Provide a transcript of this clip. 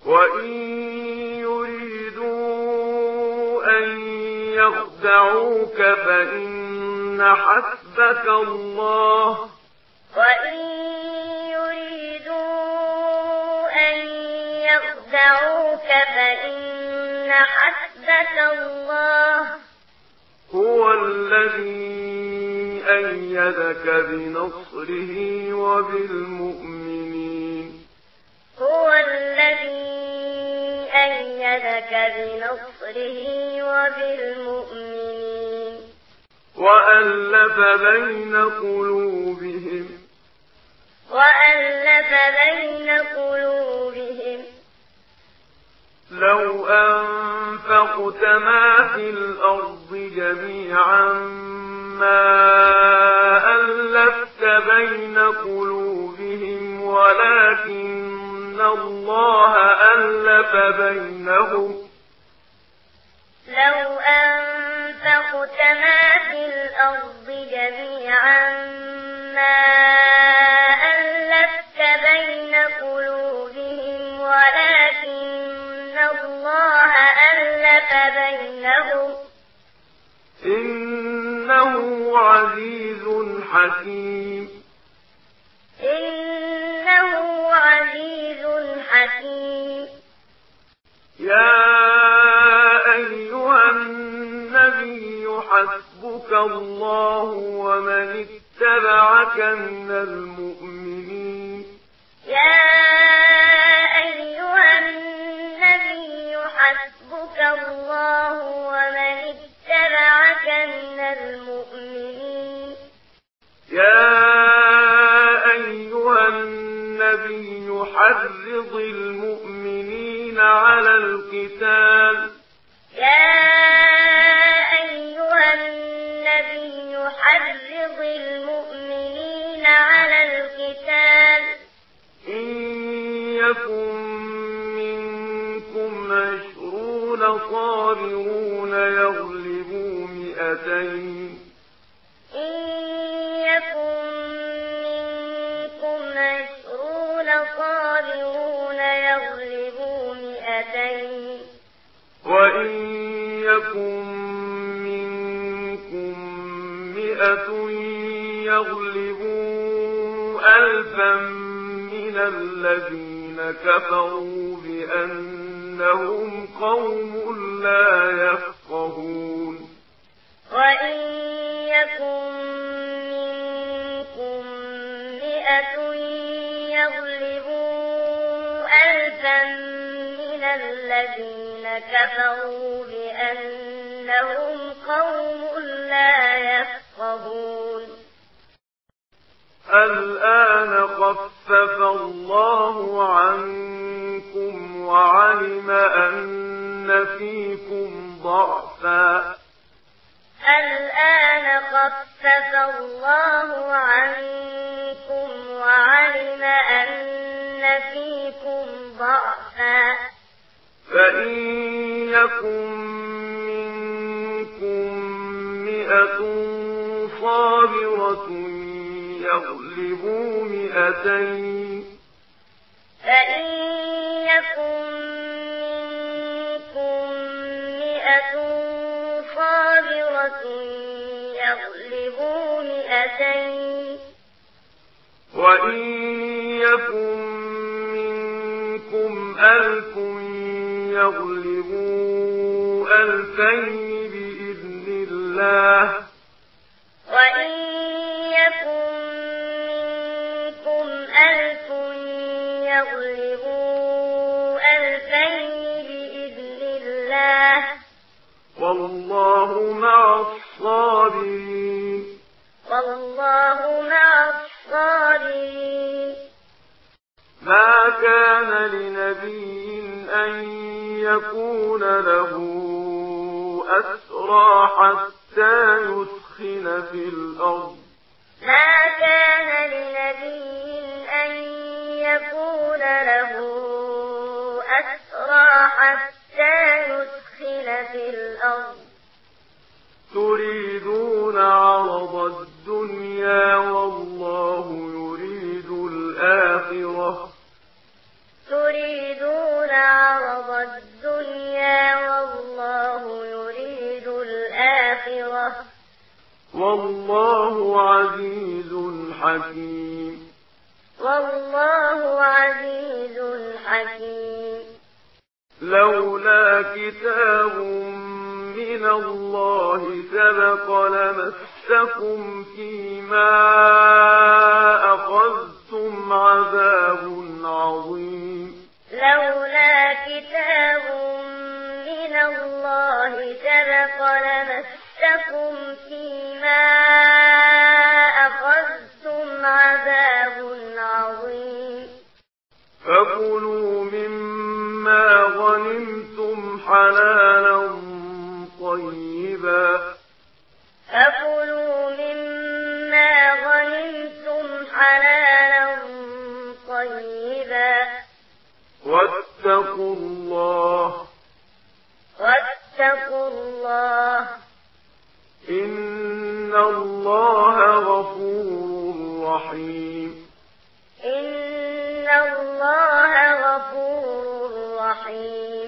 وإن يريدوا أن يخدعوك فإن حسبك الله وإن يريدوا أن يخدعوك فإن حسبك الله هو الذي أيدك بنصره وبالمؤمنين هو الذي أيدك بنصره وبالمؤمنين وألف بين قلوبهم لو أنفقت ما في الأرض جميعا ما ألفت بين قلوبهم ولكن الله ألف بينهم لو أنفقت ما في الأرض جميعا ما ألفت بين قلوبهم ولكن الله ألف بينهم إنه عزيز حكيم يا أيها النبي حسبك الله ومن اتبعك من المؤمنين يا أيها النبي حسبك الله ومن اتبعك من المؤمنين يا أيها النبي حرض المؤمنين على القتال يا أيها النبي حرض المؤمنين على القتال إن يكن منكم 20 صابرون يغلبوا 200 إن يكن منكم 20 صابرون يغلبوا 200 وإن يكن منكم 100 يغلبوا 1000 من الذين كفروا بأنهم قوم لا يفقهون وإن يكن منكم 100 يغلبوا 1000 من الذين كفروا بأنهم قوم لا يفقهون الآن خفف الله عنكم وعلم أن فيكم ضعفا الآن خفف الله عنكم وعلم أن فيكم ضعفا فإن يكن منكم 100 صابرة يغلبوا 200 فإن يكن منكم 100 صابرة يغلبوا 200 وإن يكن منكم 1000 يغلبوا 2000 بإذن الله وإن يكن منكم 1000 يغلبوا 2000 بإذن الله والله مع الصابرين ما كان لنبي أن يكون له أسرى حتى يثخن في الأرض ما كان لنبي أن يكون له أسرى حتى يثخن في الأرض تريدون عرض الدنيا والله يريد الآخرة تريدون والله عزيز حكيم. والله عزيز حكيم. لولا كتاب من الله سبق لمسكم فيما أخذتم عذاب عظيم. لولا كتاب من الله سبق لمسكم فيما أخذتم عذاب عظيم. فكلوا مما غنمتم حلالا طيبا. فكلوا مما غنمتم حلالا طيبا. واتقوا الله. واتقوا الله. إن الله غفور رحيم. إن الله غفور رحيم.